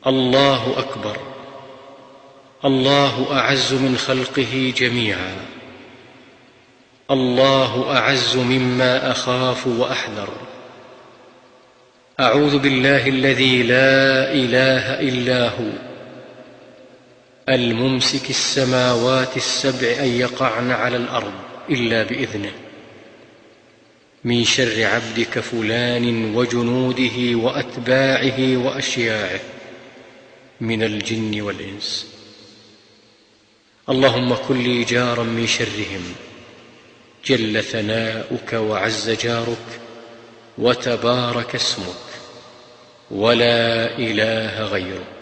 الله أكبر. الله أعز من خلقه جميعا. الله أعز مما أخاف وأحذر. أعوذ بالله الذي لا إله إلا هو، الممسك السماوات السبع أن يقعن على الأرض إلا بإذنه، من شر عبدك فلان وجنوده وأتباعه وأشياعه من الجن والإنس. اللهم كن لي جارا من شرهم، جل ثناؤك وعز جارك وتبارك اسمك ولا إله غيرك.